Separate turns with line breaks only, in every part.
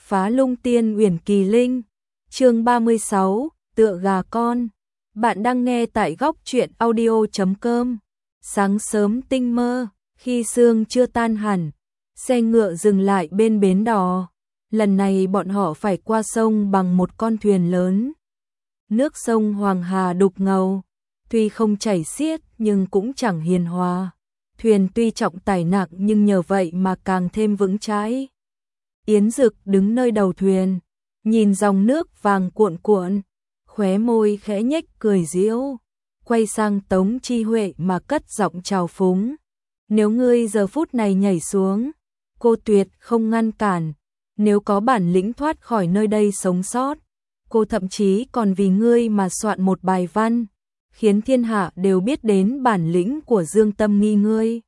Phá Lung Tiên Uyển Kỳ Linh, chương 36, tựa gà con. Bạn đang nghe tại góc truyện audio.com. Sáng sớm tinh mơ, khi sương chưa tan hẳn, xe ngựa dừng lại bên bến đò. Lần này bọn họ phải qua sông bằng một con thuyền lớn. Nước sông Hoàng Hà đục ngầu, tuy không chảy xiết nhưng cũng chẳng hiền hòa. Thuyền tuy trọng tải nặng nhưng nhờ vậy mà càng thêm vững chãi. Yến Dực đứng nơi đầu thuyền, nhìn dòng nước vàng cuộn cuộn, khóe môi khẽ nhếch cười giễu, quay sang Tống Chi Huệ mà cất giọng chào phúng. Nếu ngươi giờ phút này nhảy xuống, cô tuyệt không ngăn cản, nếu có bản lĩnh thoát khỏi nơi đây sống sót, cô thậm chí còn vì ngươi mà soạn một bài văn, khiến thiên hạ đều biết đến bản lĩnh của Dương Tâm Nghi ngươi.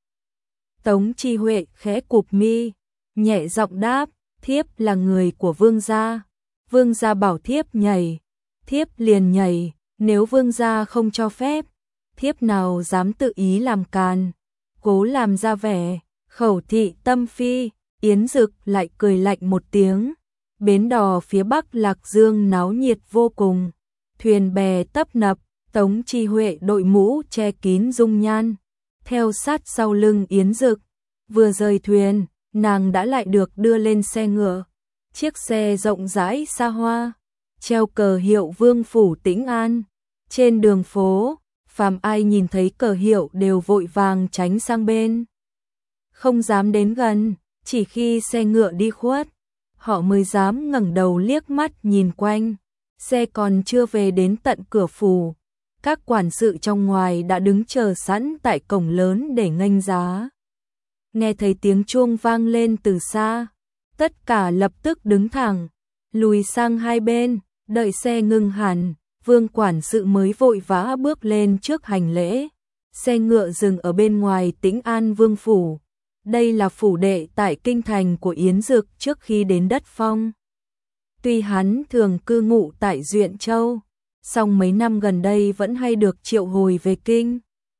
Tống Chi Huệ khẽ cụp mi, nhẹ giọng đáp, thiếp là người của vương gia. Vương gia bảo thiếp nhảy, thiếp liền nhảy, nếu vương gia không cho phép, thiếp nào dám tự ý làm càn. Cố làm ra vẻ khẩu thị tâm phi. Yến Dực lại cười lạnh một tiếng. Bến đò phía bắc Lạc Dương náo nhiệt vô cùng, thuyền bè tấp nập. Tống Chi Huệ đội mũ che kín dung nhan, theo sát sau lưng Yến Dực. Vừa rời thuyền, nàng đã lại được đưa lên xe ngựa. Chiếc xe rộng rãi xa hoa, treo cờ hiệu Vương phủ Tĩnh An. Trên đường phố, phàm ai nhìn thấy cờ hiệu đều vội vàng tránh sang bên, không dám đến gần. Chỉ khi xe ngựa đi khuất, họ mới dám ngẩng đầu liếc mắt nhìn quanh. Xe còn chưa về đến tận cửa phủ, các quản sự trong ngoài đã đứng chờ sẵn tại cổng lớn để nghênh giá. Nghe thấy tiếng chuông vang lên từ xa, tất cả lập tức đứng thẳng, lùi sang hai bên, đợi xe ngừng hẳn, Vương quản sự mới vội vã bước lên trước hành lễ. Xe ngựa dừng ở bên ngoài Tĩnh An Vương phủ. Đây là phủ đệ tại kinh thành của Yến Dực trước khi đến đất Phong. Tuy hắn thường cư ngụ tại Duyện Châu, song mấy năm gần đây vẫn hay được triệu hồi về kinh.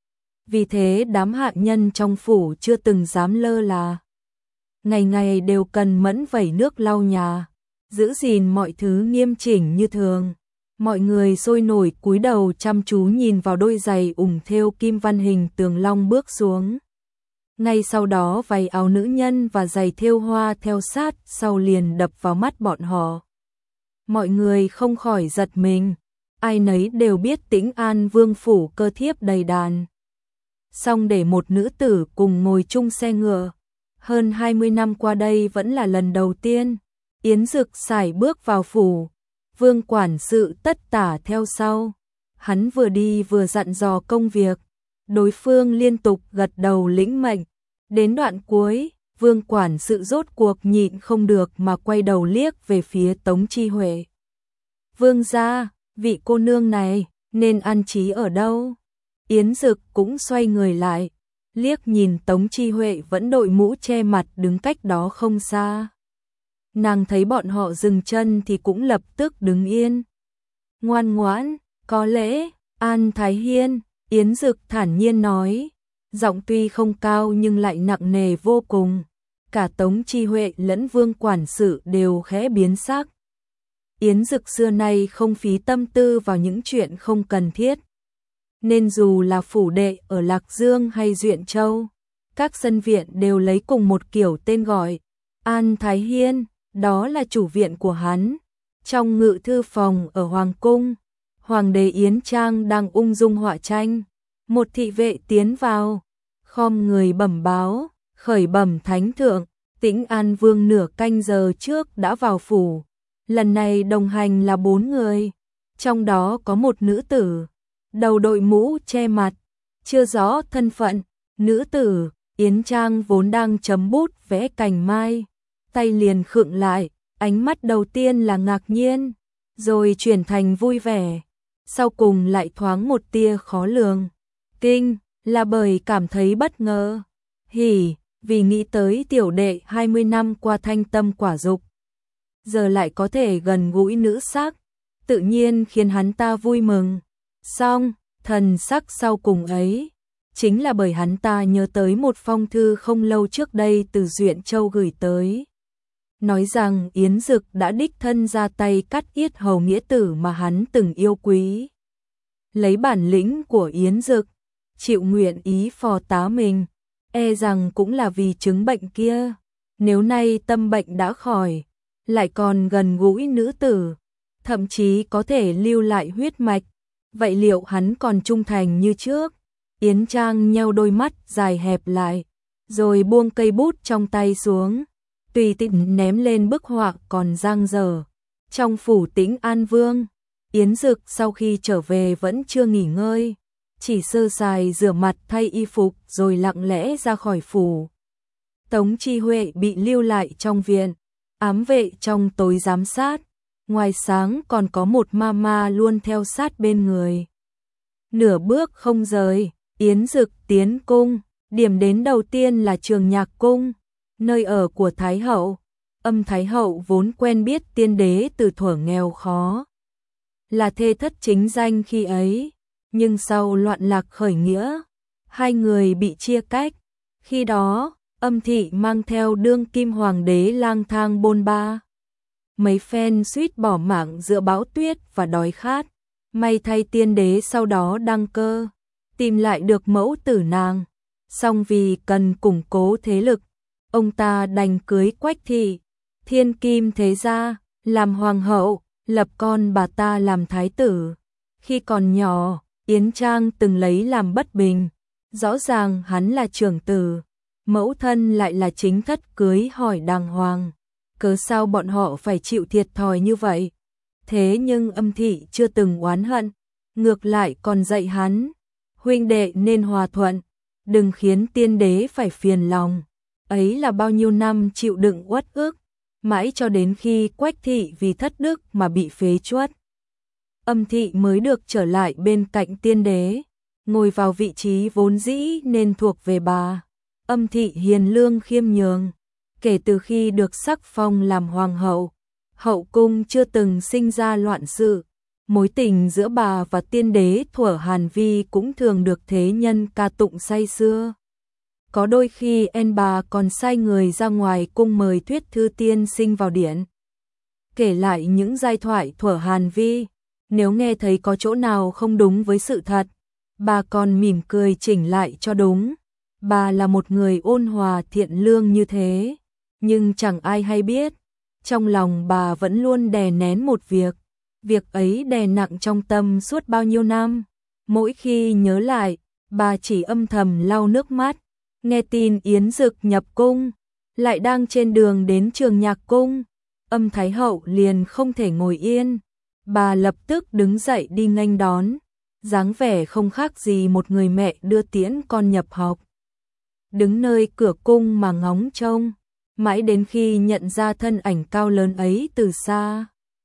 Vì thế đám hạ nhân trong phủ chưa từng dám lơ là. Ngày ngày đều cần mẫn vẩy nước lau nhà, giữ gìn mọi thứ nghiêm chỉnh như thường. Mọi người sôi nổi cúi đầu chăm chú nhìn vào đôi giày ủng thêu kim văn hình tường long bước xuống. Ngay sau đó váy áo nữ nhân và giày thêu hoa theo sát sau liền đập vào mắt bọn họ. Mọi người không khỏi giật mình, ai nấy đều biết Tĩnh An Vương phủ cơ thiếp đầy đàn. Song để một nữ tử cùng ngồi chung xe ngựa, hơn 20 năm qua đây vẫn là lần đầu tiên. Yến Dực sải bước vào phủ, Vương quản sự tất tả theo sau. Hắn vừa đi vừa dặn dò công việc, đối phương liên tục gật đầu lĩnh mệnh. Đến đoạn cuối, Vương quản sự rốt cuộc nhịn không được mà quay đầu liếc về phía Tống Chi Huệ. Vương gia, vị cô nương này nên an trí ở đâu? Yến Dực cũng xoay người lại, liếc nhìn Tống Chi Huệ vẫn đội mũ che mặt đứng cách đó không xa. Nàng thấy bọn họ dừng chân thì cũng lập tức đứng yên. Ngoan ngoãn, có lễ, An Thái Hiên. Yến Dực thản nhiên nói, giọng tuy không cao nhưng lại nặng nề vô cùng. Cả Tống Chi Huệ lẫn Vương quản sự đều khẽ biến sắc. Yến Dực xưa nay không phí tâm tư vào những chuyện không cần thiết, nên dù là phủ đệ ở Lạc Dương hay Duyện Châu, các sân viện đều lấy cùng một kiểu tên gọi. An Thái Hiên, đó là chủ viện của hắn. Trong ngự thư phòng ở Hoàng cung, Hoàng đế Yến Trang đang ung dung họa tranh. Một thị vệ tiến vào, khom người bẩm báo, khởi bẩm thánh thượng, Tĩnh An Vương nửa canh giờ trước đã vào phủ. Lần này đồng hành là 4 người, trong đó có một nữ tử, đầu đội mũ che mặt, chưa rõ thân phận. Nữ tử, Yến Trang vốn đang chấm bút vẽ cành mai, tay liền khựng lại, ánh mắt đầu tiên là ngạc nhiên, rồi chuyển thành vui vẻ, sau cùng lại thoáng một tia khó lường. Kinh, là bởi cảm thấy bất ngờ. Hỉ, vì nghĩ tới tiểu đệ 20 năm qua thanh tâm quả dục, giờ lại có thể gần gũi nữ sắc, tự nhiên khiến hắn ta vui mừng. Song, thần sắc sau cùng ấy, chính là bởi hắn ta nhớ tới một phong thư không lâu trước đây từ Duyện Châu gửi tới. nói rằng Yến Dực đã đích thân ra tay cắt yết hầu nghĩa tử mà hắn từng yêu quý. Lấy bản lĩnh của Yến Dực, chịu nguyện ý phò tá mình, e rằng cũng là vì chứng bệnh kia. Nếu nay tâm bệnh đã khỏi, lại còn gần gũi nữ tử, thậm chí có thể lưu lại huyết mạch, vậy liệu hắn còn trung thành như trước? Yến Trang nheo đôi mắt dài hẹp lại, rồi buông cây bút trong tay xuống, tùy tiện ném lên bức họa còn dang dở. Trong phủ Tĩnh An Vương, Yến Dực sau khi trở về vẫn chưa nghỉ ngơi, chỉ sơ sài rửa mặt thay y phục rồi lặng lẽ ra khỏi phủ. Tống Chi Huệ bị lưu lại trong viện, ám vệ trong tối giám sát, ngoài sáng còn có một ma luôn theo sát bên người. Nửa bước không rời, Yến Dực tiến cung, điểm đến đầu tiên là Trường Nhạc Cung, nơi ở của Thái hậu. Thái hậu vốn quen biết tiên đế từ thuở nghèo khó, là thê thất chính danh khi ấy, nhưng sau loạn lạc khởi nghĩa, hai người bị chia cách. Khi đó, Thị mang theo đương kim hoàng đế lang thang bôn ba, mấy phen suýt bỏ mạng giữa bão tuyết và đói khát. May thay tiên đế sau đó đăng cơ, tìm lại được mẫu tử nàng, song vì cần củng cố thế lực, ông ta đành cưới Quách thị, thiên kim thế gia, làm hoàng hậu, lập con bà ta làm thái tử. Khi còn nhỏ, Yến Trang từng lấy làm bất bình, rõ ràng hắn là trưởng tử, mẫu thân lại là chính thất cưới hỏi đàng hoàng, cớ sao bọn họ phải chịu thiệt thòi như vậy? Thế nhưng Thị chưa từng oán hận, ngược lại còn dạy hắn, huynh đệ nên hòa thuận, đừng khiến tiên đế phải phiền lòng. Ấy là bao nhiêu năm chịu đựng uất ức, mãi cho đến khi Quách thị vì thất đức mà bị phế truất, Thị mới được trở lại bên cạnh tiên đế, ngồi vào vị trí vốn dĩ nên thuộc về bà. Thị hiền lương khiêm nhường, kể từ khi được sắc phong làm hoàng hậu, hậu cung chưa từng sinh ra loạn sự. Mối tình giữa bà và tiên đế thuở Hàn Vi cũng thường được thế nhân ca tụng say sưa. Có đôi khi bà còn sai người ra ngoài cung mời Thuyết Thư tiên sinh vào điện, kể lại những giai thoại thuở Hàn Vi. Nếu nghe thấy có chỗ nào không đúng với sự thật, bà còn mỉm cười chỉnh lại cho đúng. Bà là một người ôn hòa thiện lương như thế, nhưng chẳng ai hay biết, trong lòng bà vẫn luôn đè nén một việc. Việc ấy đè nặng trong tâm suốt bao nhiêu năm. Mỗi khi nhớ lại, bà chỉ âm thầm lau nước mắt. Nghe tin Yến Dực nhập cung, lại đang trên đường đến Trường Nhạc Cung, Thái hậu liền không thể ngồi yên. Bà lập tức đứng dậy đi nghênh đón, dáng vẻ không khác gì một người mẹ đưa tiễn con nhập học. Đứng nơi cửa cung mà ngóng trông, mãi đến khi nhận ra thân ảnh cao lớn ấy từ xa,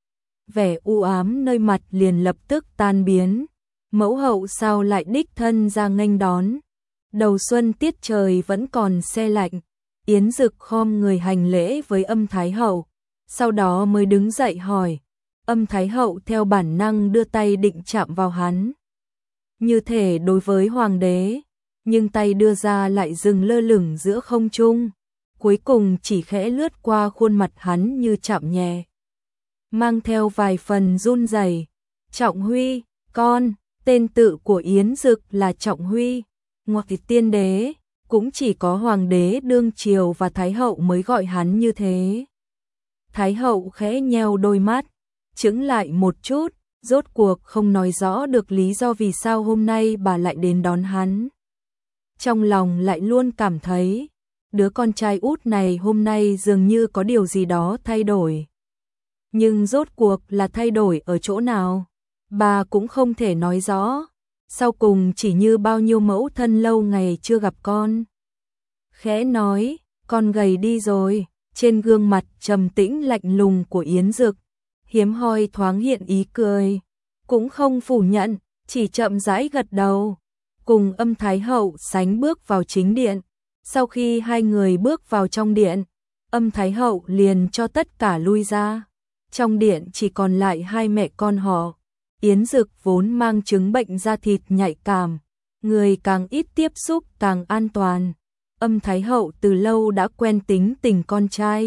vẻ u ám nơi mặt liền lập tức tan biến. Mẫu hậu sao lại đích thân ra nghênh đón? Đầu xuân tiết trời vẫn còn se lạnh, Yến Dực khom người hành lễ với Thái hậu, sau đó mới đứng dậy hỏi. Thái hậu theo bản năng đưa tay định chạm vào hắn, như thể đối với hoàng đế, nhưng tay đưa ra lại dừng lơ lửng giữa không trung, cuối cùng chỉ khẽ lướt qua khuôn mặt hắn như chạm nhẹ, mang theo vài phần run rẩy. Trọng Huy, con. Tên tự của Yến Dực là Trọng Huy, ngoại tiên đế, cũng chỉ có hoàng đế đương triều và thái hậu mới gọi hắn như thế. Thái hậu khẽ nheo đôi mắt, chững lại một chút, rốt cuộc không nói rõ được lý do vì sao hôm nay bà lại đến đón hắn. Trong lòng lại luôn cảm thấy, đứa con trai út này hôm nay dường như có điều gì đó thay đổi. Nhưng rốt cuộc là thay đổi ở chỗ nào? Bà cũng không thể nói rõ, sau cùng chỉ như bao nhiêu mẫu thân lâu ngày chưa gặp con. Khẽ nói, con gầy đi rồi, trên gương mặt trầm tĩnh lạnh lùng của Yến Dực, hiếm hoi thoáng hiện ý cười, cũng không phủ nhận, chỉ chậm rãi gật đầu, cùng Thái hậu sánh bước vào chính điện. Sau khi hai người bước vào trong điện, Thái hậu liền cho tất cả lui ra. Trong điện chỉ còn lại hai mẹ con họ. Yến Dực vốn mang chứng bệnh da thịt nhạy cảm, người càng ít tiếp xúc càng an toàn. Thái hậu từ lâu đã quen tính tình con trai,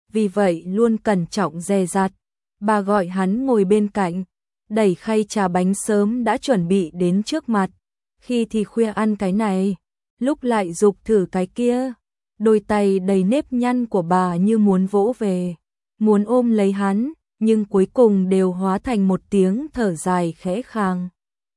vì vậy luôn cẩn trọng dè dặt. Bà gọi hắn ngồi bên cạnh, đẩy khay trà bánh sớm đã chuẩn bị đến trước mặt. Khi thì khuya ăn cái này, lúc lại giục thử cái kia. Đôi tay đầy nếp nhăn của bà như muốn vỗ về, muốn ôm lấy hắn, nhưng cuối cùng đều hóa thành một tiếng thở dài khẽ khàng.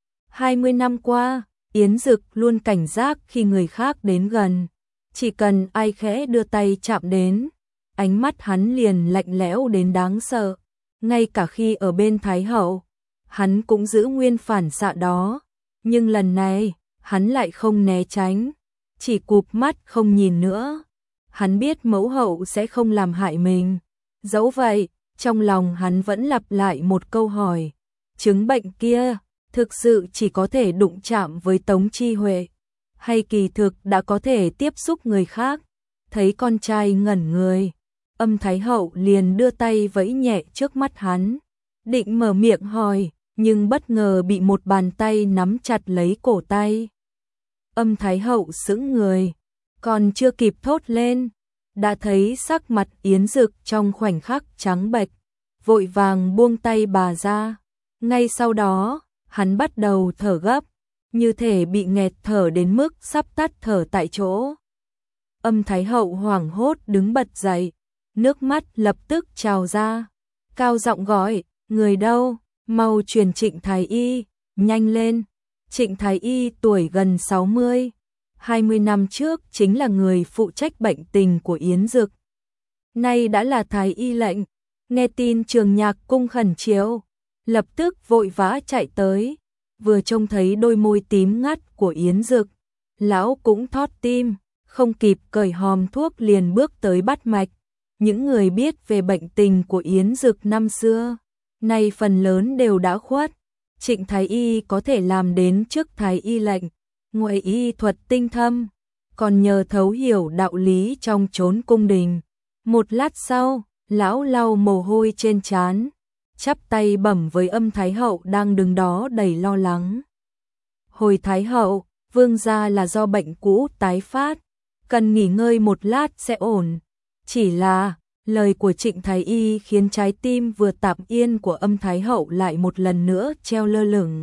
20 năm qua, Yến Dực luôn cảnh giác khi người khác đến gần. Chỉ cần ai khẽ đưa tay chạm đến, ánh mắt hắn liền lạnh lẽo đến đáng sợ. Ngay cả khi ở bên Thái Hậu, hắn cũng giữ nguyên phản xạ đó. Nhưng lần này, hắn lại không né tránh, chỉ cụp mắt không nhìn nữa. Hắn biết mẫu hậu sẽ không làm hại mình. Dẫu vậy, trong lòng hắn vẫn lặp lại một câu hỏi. Chứng bệnh kia, thực sự chỉ có thể đụng chạm với Tống Chi Huệ, hay kỳ thực đã có thể tiếp xúc người khác? Thấy con trai ngẩn người, Âm Thái Hậu liền đưa tay vẫy nhẹ trước mắt hắn. Định mở miệng hỏi, nhưng bất ngờ bị một bàn tay nắm chặt lấy cổ tay. Âm Thái Hậu sững người, còn chưa kịp thốt lên, đã thấy sắc mặt Yến Dực trong khoảnh khắc trắng bệch, vội vàng buông tay bà ra. Ngay sau đó, hắn bắt đầu thở gấp, như thể bị nghẹt thở đến mức sắp tắt thở tại chỗ. Âm Thái Hậu hoảng hốt đứng bật dậy, nước mắt lập tức trào ra, cao giọng gọi, người đâu, mau truyền Trịnh Thái Y, nhanh lên. Trịnh Thái Y tuổi gần 60, 20 năm trước chính là người phụ trách bệnh tình của Yến Dực. Nay đã là Thái Y lệnh, nghe tin Trường Nhạc cung khẩn chiếu, lập tức vội vã chạy tới, vừa trông thấy đôi môi tím ngắt của Yến Dực, lão cũng thót tim, không kịp cởi hòm thuốc liền bước tới bắt mạch. Những người biết về bệnh tình của Yến Dực năm xưa, nay phần lớn đều đã khuất. Trịnh Thái Y có thể làm đến trước Thái Y lệnh, ngoại y thuật tinh thâm, còn nhờ thấu hiểu đạo lý trong chốn cung đình. Một lát sau, lão lau mồ hôi trên trán, chắp tay bẩm với Âm Thái Hậu đang đứng đó đầy lo lắng. Hồi Thái Hậu, vương gia là do bệnh cũ tái phát, cần nghỉ ngơi một lát sẽ ổn. Chỉ là, lời của Trịnh Thái Y khiến trái tim vừa tạm yên của Âm Thái Hậu lại một lần nữa treo lơ lửng.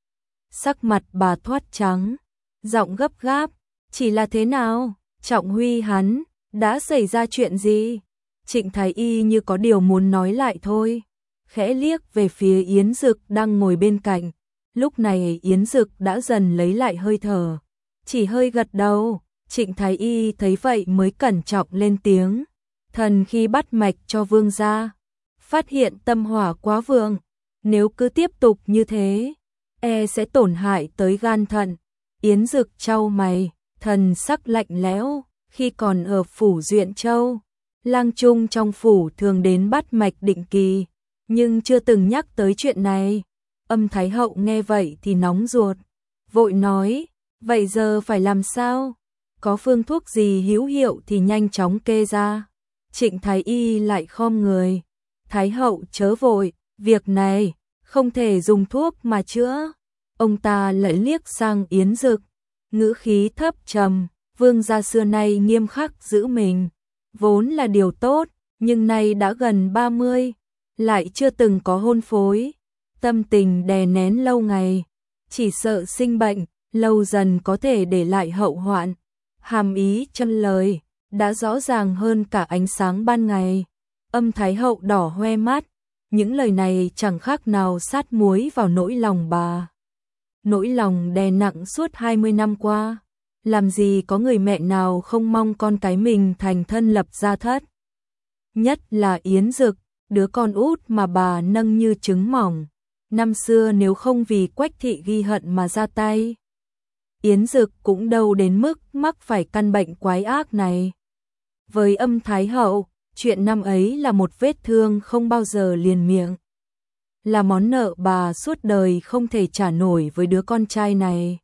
Sắc mặt bà thoát trắng, giọng gấp gáp, chỉ là thế nào, Trọng Huy hắn, đã xảy ra chuyện gì? Trịnh Thái Y như có điều muốn nói lại thôi, khẽ liếc về phía Yến Dực đang ngồi bên cạnh. Lúc này Yến Dực đã dần lấy lại hơi thở, chỉ hơi gật đầu. Trịnh Thái Y thấy vậy mới cẩn trọng lên tiếng. Thần khi bắt mạch cho vương gia, phát hiện tâm hỏa quá vượng, nếu cứ tiếp tục như thế, sẽ tổn hại tới gan thận. Yến Dực chau mày, thần sắc lạnh lẽo. Khi còn ở phủ Duyện Châu, lang trung trong phủ thường đến bắt mạch định kỳ, nhưng chưa từng nhắc tới chuyện này. Âm Thái Hậu nghe vậy thì nóng ruột, vội nói, vậy giờ phải làm sao? Có phương thuốc gì hữu hiệu thì nhanh chóng kê ra. Trịnh Thái Y lại khom người, Thái Hậu chớ vội, việc này không thể dùng thuốc mà chữa. Ông ta lại liếc sang Yến Dực, ngữ khí thấp trầm, vương gia xưa nay nghiêm khắc giữ mình, vốn là điều tốt, nhưng nay đã gần 30, lại chưa từng có hôn phối, tâm tình đè nén lâu ngày, chỉ sợ sinh bệnh, lâu dần có thể để lại hậu hoạn. Hàm ý trong lời đã rõ ràng hơn cả ánh sáng ban ngày. Âm Thái Hậu đỏ hoe mắt, những lời này chẳng khác nào sát muối vào nỗi lòng bà. Nỗi lòng đè nặng suốt 20 năm qua, làm gì có người mẹ nào không mong con cái mình thành thân lập gia thất. Nhất là Yến Dực, đứa con út mà bà nâng như trứng mỏng. Năm xưa nếu không vì Quách thị ghi hận mà ra tay, Yến Dực cũng đâu đến mức mắc phải căn bệnh quái ác này. Với Âm Thái Hậu, chuyện năm ấy là một vết thương không bao giờ liền miệng, là món nợ bà suốt đời không thể trả nổi với đứa con trai này.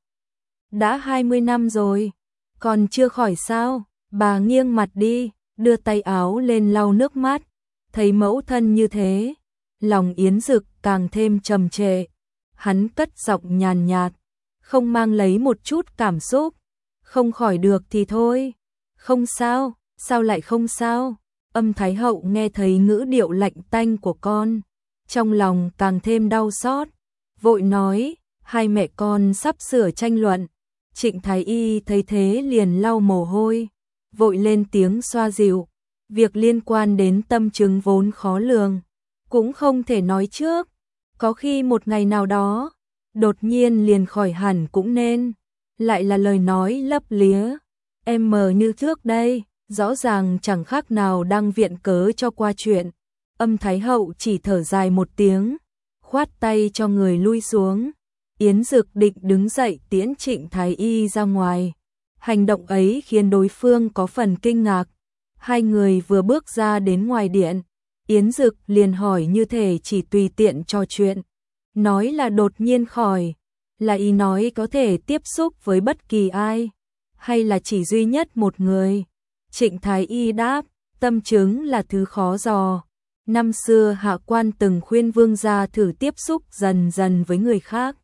Đã 20 năm rồi, còn chưa khỏi sao? Bà nghiêng mặt đi, đưa tay áo lên lau nước mắt, thấy mẫu thân như thế, lòng Yến Dực càng thêm trầm trệ. Hắn cất giọng nhàn nhạt, không mang lấy một chút cảm xúc, không khỏi được thì thôi. Không sao, sao lại không sao? Âm Thái Hậu nghe thấy ngữ điệu lạnh tanh của con, trong lòng càng thêm đau xót, vội nói, hai mẹ con sắp sửa tranh luận. Trịnh Thái Y thấy thế liền lau mồ hôi, vội lên tiếng xoa dịu, việc liên quan đến tâm chứng vốn khó lường, cũng không thể nói trước, có khi một ngày nào đó, đột nhiên liền khỏi hẳn cũng nên, lại là lời nói lấp lía, em mờ như trước đây, rõ ràng chẳng khác nào đang viện cớ cho qua chuyện. Âm Thái Hậu chỉ thở dài một tiếng, khoát tay cho người lui xuống. Yến Dực định đứng dậy tiễn Trịnh Thái Y ra ngoài. Hành động ấy khiến đối phương có phần kinh ngạc. Hai người vừa bước ra đến ngoài điện, Yến Dực liền hỏi như thể chỉ tùy tiện trò chuyện. Nói là đột nhiên khỏi, là ý nói có thể tiếp xúc với bất kỳ ai, hay là chỉ duy nhất một người. Trịnh Thái Y đáp, tâm chứng là thứ khó dò. Năm xưa hạ quan từng khuyên vương gia thử tiếp xúc dần dần với người khác.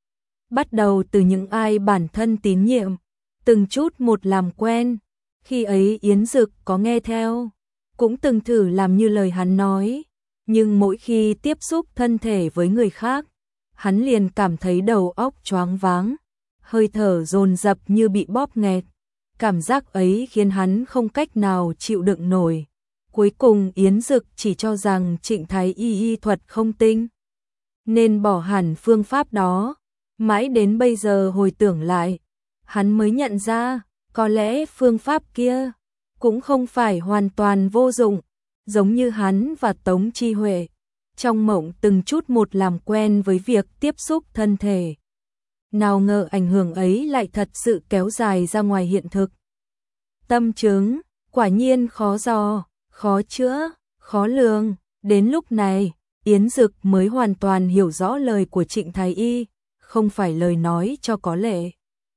Bắt đầu từ những ai bản thân tín nhiệm, từng chút một làm quen. Khi ấy Yến Dực có nghe theo, cũng từng thử làm như lời hắn nói, nhưng mỗi khi tiếp xúc thân thể với người khác, hắn liền cảm thấy đầu óc choáng váng, hơi thở dồn dập như bị bóp nghẹt. Cảm giác ấy khiến hắn không cách nào chịu đựng nổi. Cuối cùng Yến Dực chỉ cho rằng Trịnh Thái Y y thuật không tinh, nên bỏ hẳn phương pháp đó. Mãi đến bây giờ hồi tưởng lại, hắn mới nhận ra, có lẽ phương pháp kia cũng không phải hoàn toàn vô dụng, giống như hắn và Tống Chi Huệ, trong mộng từng chút một làm quen với việc tiếp xúc thân thể. Nào ngờ ảnh hưởng ấy lại thật sự kéo dài ra ngoài hiện thực. Tâm chứng, quả nhiên khó dò, khó chữa, khó lường. Đến lúc này, Yến Dực mới hoàn toàn hiểu rõ lời của Trịnh Thái Y, không phải lời nói cho có lệ.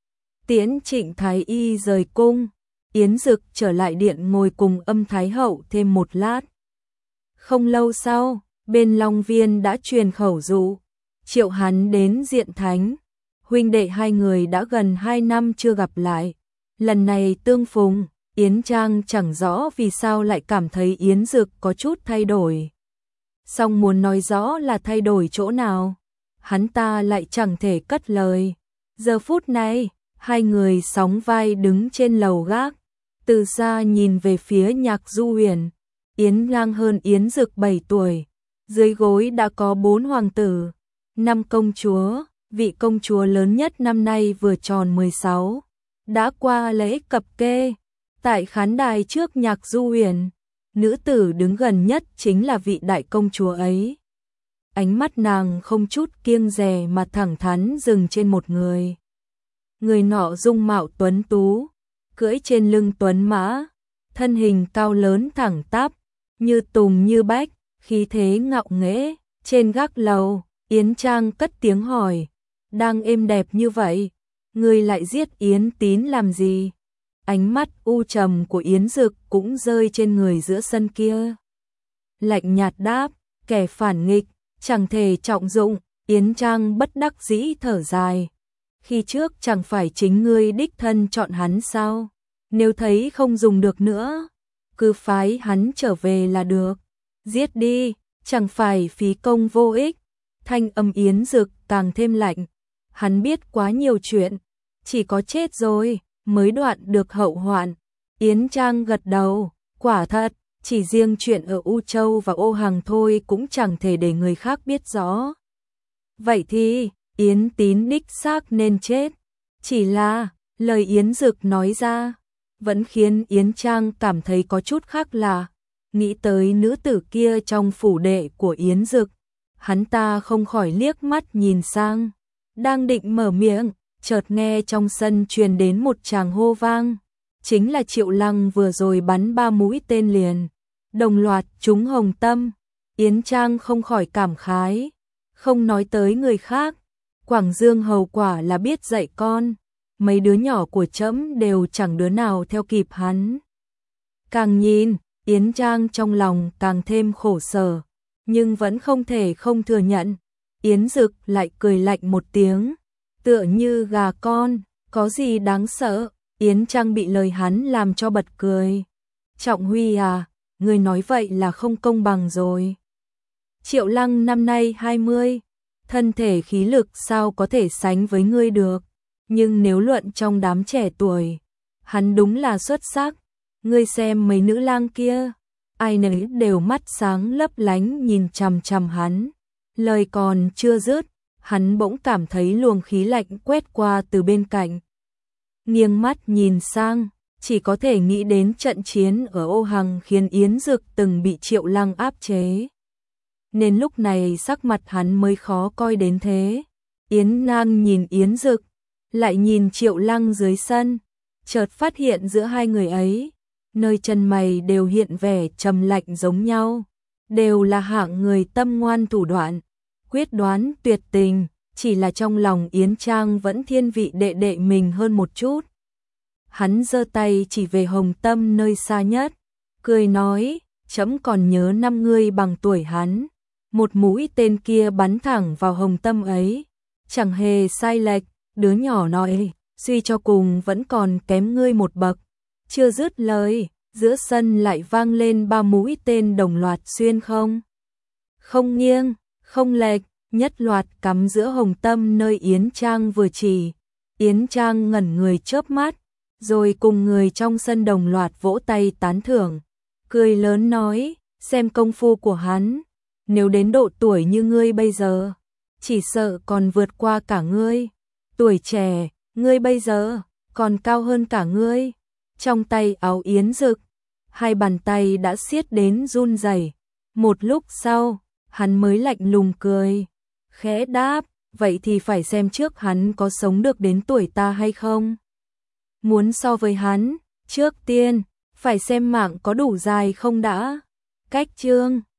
Tiễn Trịnh Thái Y rời cung, Yến Dực trở lại điện ngồi cùng Âm Thái Hậu thêm một lát. Không lâu sau, bên Long Viên đã truyền khẩu dụ, triệu hắn đến Diện Thánh. Huynh đệ hai người đã gần 2 năm chưa gặp lại, lần này tương phùng, Yến Trang chẳng rõ vì sao lại cảm thấy Yến Dực có chút thay đổi. Song muốn nói rõ là thay đổi chỗ nào, hắn ta lại chẳng thể cất lời. Giờ phút này, hai người sóng vai đứng trên lầu gác, từ xa nhìn về phía Nhạc Du Huyền. Yến Lang hơn Yến Dực 7 tuổi, dưới gối đã có 4 hoàng tử, 5 công chúa, vị công chúa lớn nhất năm nay vừa tròn 16, đã qua lễ cập kê. Tại khán đài trước Nhạc Du Huyền, nữ tử đứng gần nhất chính là vị đại công chúa ấy. Ánh mắt nàng không chút kiêng dè mà thẳng thắn dừng trên một người. Người nọ dung mạo tuấn tú, cưỡi trên lưng tuấn mã, thân hình cao lớn thẳng tắp, như tùng như bách, khí thế ngạo nghễ. Trên gác lầu, Yến Trang cất tiếng hỏi, đang êm đẹp như vậy, người lại giết Yến Tín làm gì? Ánh mắt u trầm của Yến Dực cũng rơi trên người giữa sân kia. Lạnh nhạt đáp, kẻ phản nghịch, chẳng thể trọng dụng. Yến Trang bất đắc dĩ thở dài. Khi trước chẳng phải chính ngươi đích thân chọn hắn sao? Nếu thấy không dùng được nữa, cứ phái hắn trở về là được. Giết đi, chẳng phải phí công vô ích. Thanh âm Yến Dực càng thêm lạnh. Hắn biết quá nhiều chuyện, chỉ có chết rồi mới đoạn được hậu hoạn. Yến Trang gật đầu, quả thật, chỉ riêng chuyện ở U Châu và Ô Hằng thôi cũng chẳng thể để người khác biết rõ. Vậy thì, Yến Tín đích xác nên chết. Chỉ là, lời Yến Dực nói ra, vẫn khiến Yến Trang cảm thấy có chút khác lạ. Nghĩ tới nữ tử kia trong phủ đệ của Yến Dực, hắn ta không khỏi liếc mắt nhìn sang. Đang định mở miệng, chợt nghe trong sân truyền đến một tràng hô vang. Chính là Triệu Lăng vừa rồi bắn 3 mũi tên liền, đồng loạt trúng hồng tâm. Yến Trang không khỏi cảm khái. Không nói tới người khác, Quảng Dương hầu quả là biết dạy con. Mấy đứa nhỏ của trẫm đều chẳng đứa nào theo kịp hắn. Càng nhìn, Yến Trang trong lòng càng thêm khổ sở, nhưng vẫn không thể không thừa nhận. Yến Dực lại cười lạnh một tiếng, tựa như gà con, có gì đáng sợ. Yến Trang bị lời hắn làm cho bật cười. Trọng Huy à, ngươi nói vậy là không công bằng rồi. Triệu Lăng năm nay 20, thân thể khí lực sao có thể sánh với ngươi được, nhưng nếu luận trong đám trẻ tuổi, hắn đúng là xuất sắc. Ngươi xem mấy nữ lang kia, ai nấy đều mắt sáng lấp lánh nhìn chằm chằm hắn. Lời còn chưa dứt, hắn bỗng cảm thấy luồng khí lạnh quét qua từ bên cạnh. Nghiêng mắt nhìn sang, chỉ có thể nghĩ đến trận chiến ở Ô Hằng khiến Yến Dực từng bị Triệu Lăng áp chế. Nên lúc này sắc mặt hắn mới khó coi đến thế. Yến Nang nhìn Yến Dực, lại nhìn Triệu Lăng dưới sân, chợt phát hiện giữa hai người ấy, nơi chân mày đều hiện vẻ trầm lạnh giống nhau, đều là hạng người tâm ngoan thủ đoạn, quyết đoán tuyệt tình, chỉ là trong lòng Yến Trang vẫn thiên vị đệ đệ mình hơn một chút. Hắn giơ tay chỉ về Hồng Tâm nơi xa nhất, cười nói, trẫm còn nhớ năm ngươi bằng tuổi hắn, một mũi tên kia bắn thẳng vào Hồng Tâm ấy, chẳng hề sai lệch, đứa nhỏ nói, suy cho cùng vẫn còn kém ngươi một bậc. Chưa dứt lời, giữa sân lại vang lên 3 mũi tên đồng loạt xuyên không nghiêng, không lệch, nhất loạt cắm giữa Hồng Tâm nơi Yến Trang vừa chỉ. Yến Trang ngẩn người chớp mắt, rồi cùng người trong sân đồng loạt vỗ tay tán thưởng, cười lớn nói, xem công phu của hắn, nếu đến độ tuổi như ngươi bây giờ, chỉ sợ còn vượt qua cả ngươi. Tuổi trẻ, ngươi bây giờ còn cao hơn cả ngươi. Trong tay áo Yến Dực, hai bàn tay đã siết đến run rẩy. Một lúc sau, hắn mới lạnh lùng cười, khẽ đáp, vậy thì phải xem trước hắn có sống được đến tuổi ta hay không. Muốn so với hắn, trước tiên, phải xem mạng có đủ dài không đã. Cách chương